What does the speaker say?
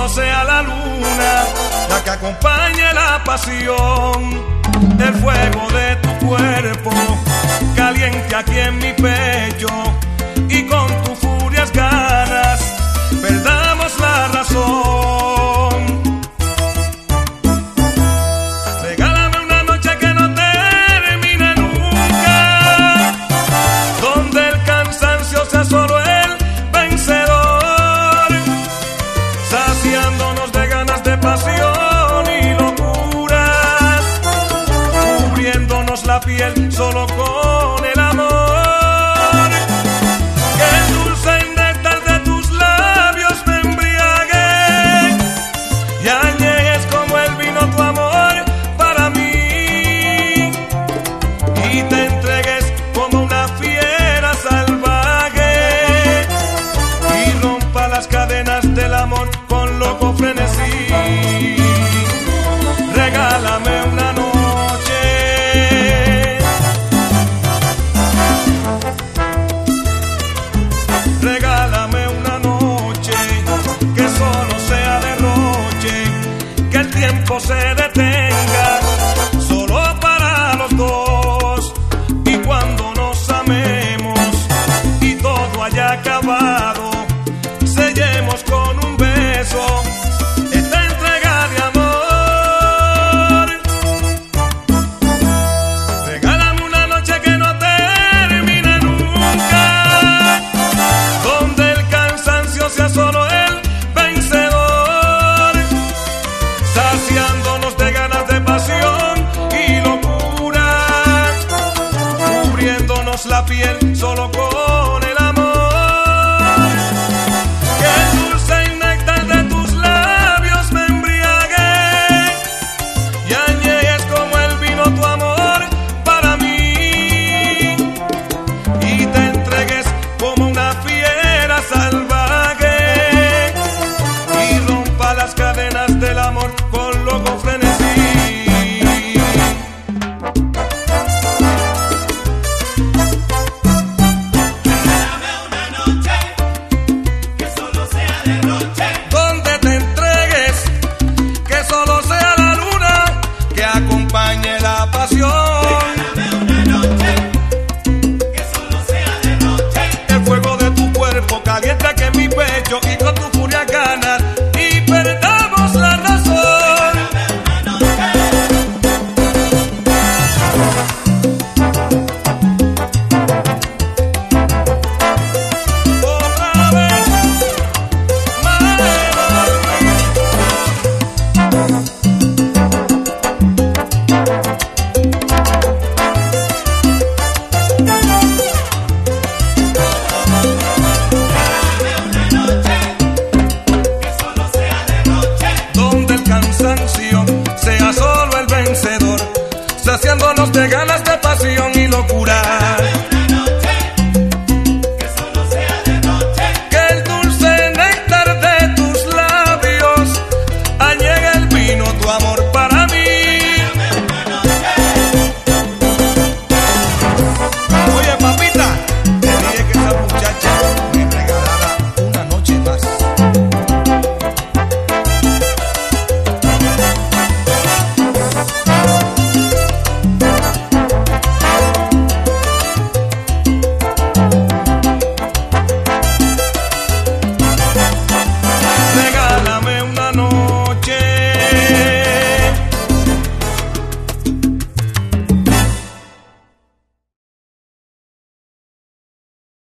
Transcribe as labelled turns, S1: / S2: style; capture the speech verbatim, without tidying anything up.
S1: solo sea la luna la que acompañe la pasión. El fuego de tu cuerpo caliente aquí en mi pecho, y con tus furias ganas perdamos la razón. Regálame una noche que no termine nunca, donde el cansancio sea solo el vencedor, saciándonos de ganas de pasión y locuras, cubriéndonos la piel solo con el amor. Que el dulce néctar de tus labios me embriague y añejes como el vino tu amor para mí, y te entregues como una fiera salvaje y rompa las cadenas del amor con loco frenesí. Regálame una noche, regálame una noche que solo sea derroche, que el tiempo se detenga solo para los dos, y cuando nos amemos y todo haya acabado, sellemos con un beso esta entrega de amor. Regálame una noche que no termine nunca, donde el cansancio sea solo el vencedor, saciándonos de ganas de pasión y locura, cubriéndonos la piel solo con el amor. Que el dulce néctar de tus labios me embriague y añejes como el vino tu amor para mí, y te entregues como una fiera salvaje y rompa las cadenas del amor con loco frenesí. Donde te entregues, que solo sea la luna que acompañe la pasión. El fuego de tu cuerpo caliente aquí en mi pecho, y con tu furia ganas y perdamos la razón. Otra vez, donde el cansancio sea solo el vencedor, saciándonos de ganas